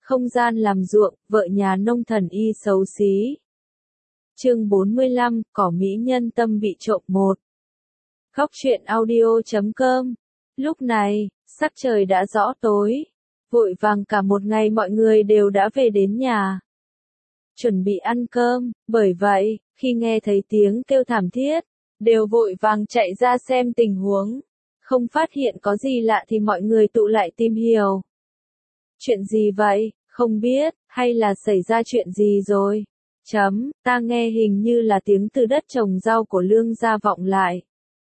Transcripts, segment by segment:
không gian làm ruộng, vợ nhà nông thần y xấu xí. Chương 45, cỏ mỹ nhân tâm bị trộm 1. Góc truyện audio.com. Lúc này, sắc trời đã rõ tối. Vội vàng cả một ngày mọi người đều đã về đến nhà. Chuẩn bị ăn cơm, bởi vậy, khi nghe thấy tiếng kêu thảm thiết, đều vội vàng chạy ra xem tình huống. Không phát hiện có gì lạ thì mọi người tụ lại tìm hiểu. Chuyện gì vậy, không biết, hay là xảy ra chuyện gì rồi? Ta nghe hình như là tiếng từ đất trồng rau của Lương gia vọng lại.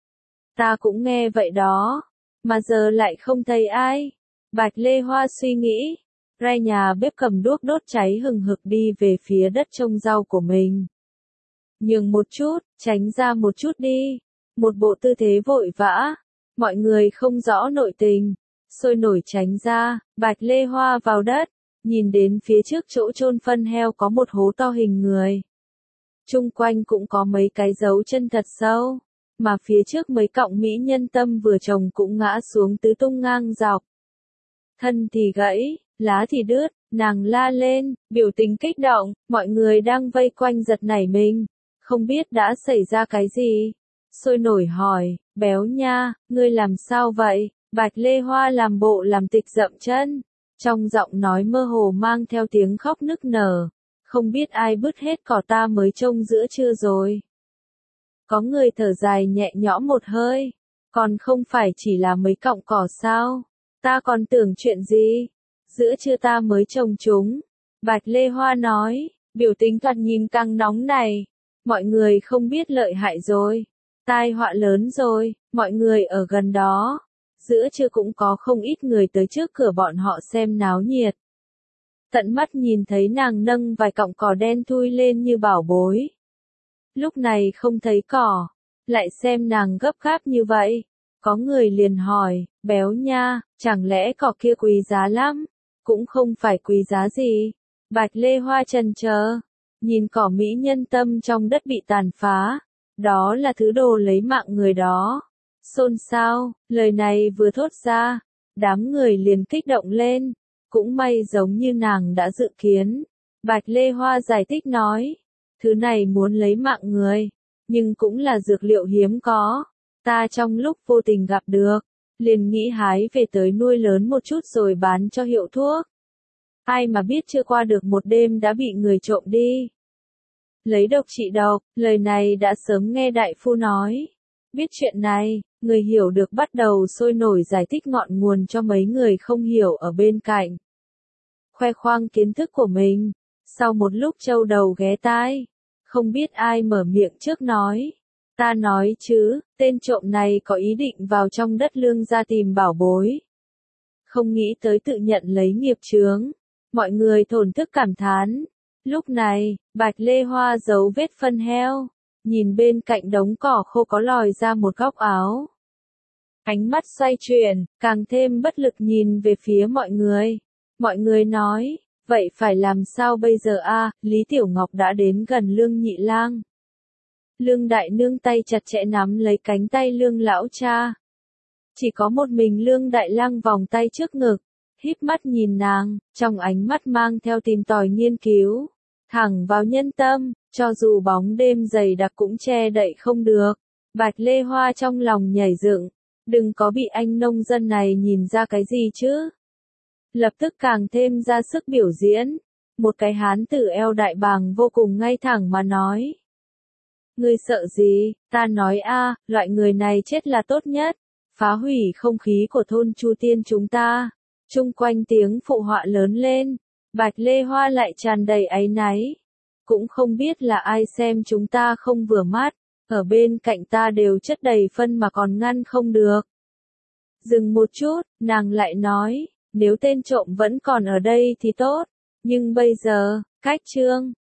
Ta cũng nghe vậy đó, mà giờ lại không thấy ai. Bạch Lê Hoa suy nghĩ, ra nhà bếp cầm đuốc đốt cháy hừng hực đi về phía đất trồng rau của mình. Nhường một chút, tránh ra một chút đi. Một bộ tư thế vội vã, mọi người không rõ nội tình, sôi nổi tránh ra. Bạch Lê Hoa vào đất, nhìn đến phía trước chỗ chôn phân heo có một hố to hình người. Chung quanh cũng có mấy cái dấu chân thật sâu, mà phía trước mấy cọng mỹ nhân tâm vừa trồng cũng ngã xuống tứ tung ngang dọc. Thân thì gãy, lá thì đứt, nàng la lên, biểu tình kích động, mọi người đang vây quanh giật nảy mình, không biết đã xảy ra cái gì. Sôi nổi hỏi, béo nha, ngươi làm sao vậy? Bạch Lê Hoa làm bộ làm tịch dậm chân, trong giọng nói mơ hồ mang theo tiếng khóc nức nở, không biết ai bứt hết cỏ ta mới trông giữa trưa rồi. Có người thở dài nhẹ nhõm một hơi, còn không phải chỉ là mấy cọng cỏ sao? Ta còn tưởng chuyện gì? Giữa trưa ta mới trồng chúng. Bạch Lê Hoa nói, biểu tình thoạt nhìn càng nóng này. Mọi người không biết lợi hại rồi. Tai họa lớn rồi, mọi người ở gần đó. Giữa trưa cũng có không ít người tới trước cửa bọn họ xem náo nhiệt. Tận mắt nhìn thấy nàng nâng vài cọng cỏ đen thui lên như bảo bối. Lúc này không thấy cỏ, lại xem nàng gấp gáp như vậy. Có người liền hỏi, béo nha, chẳng lẽ cỏ kia quý giá lắm? Cũng không phải quý giá gì. Bạch Lê Hoa chần chờ, nhìn cỏ mỹ nhân tâm trong đất bị tàn phá. Đó là thứ đồ lấy mạng người đó. Xôn xao, lời này vừa thốt ra, đám người liền kích động lên. Cũng may giống như nàng đã dự kiến. Bạch Lê Hoa giải thích nói, thứ này muốn lấy mạng người, nhưng cũng là dược liệu hiếm có. Ta trong lúc vô tình gặp được, liền nghĩ hái về tới nuôi lớn một chút rồi bán cho hiệu thuốc. Ai mà biết chưa qua được một đêm đã bị người trộm đi. Lấy độc trị độc, lời này đã sớm nghe đại phu nói. Biết chuyện này, người hiểu được bắt đầu sôi nổi giải thích ngọn nguồn cho mấy người không hiểu ở bên cạnh. Khoe khoang kiến thức của mình, sau một lúc trâu đầu ghé tai, không biết ai mở miệng trước nói. Ta nói chứ, tên trộm này có ý định vào trong đất Lương gia tìm bảo bối. Không nghĩ tới tự nhận lấy nghiệp chướng. Mọi người thổn thức cảm thán. Lúc này, Bạch Lê Hoa giấu vết phân heo, nhìn bên cạnh đống cỏ khô có lòi ra một góc áo. Ánh mắt xoay chuyển, càng thêm bất lực nhìn về phía mọi người. Mọi người nói, vậy phải làm sao bây giờ a? Lý Tiểu Ngọc đã đến gần Lương Nhị Lang. Lương Đại Nương tay chặt chẽ nắm lấy cánh tay Lương lão cha. Chỉ có một mình Lương Đại Lang vòng tay trước ngực, híp mắt nhìn nàng, trong ánh mắt mang theo tìm tòi nghiên cứu, thẳng vào nhân tâm, cho dù bóng đêm dày đặc cũng che đậy không được. Bạch Lê Hoa trong lòng nhảy dựng, đừng có bị anh nông dân này nhìn ra cái gì chứ. Lập tức càng thêm ra sức biểu diễn, một cái hán tử eo đại bàng vô cùng ngay thẳng mà nói. Ngươi sợ gì, ta nói a, loại người này chết là tốt nhất, phá hủy không khí của thôn Chu Tiên chúng ta. Chung quanh tiếng phụ họa lớn lên, Bạch Lê Hoa lại tràn đầy áy náy. Cũng không biết là ai xem chúng ta không vừa mắt, ở bên cạnh ta đều chất đầy phân mà còn ngăn không được. Dừng một chút, nàng lại nói, nếu tên trộm vẫn còn ở đây thì tốt, nhưng bây giờ, cách Trương,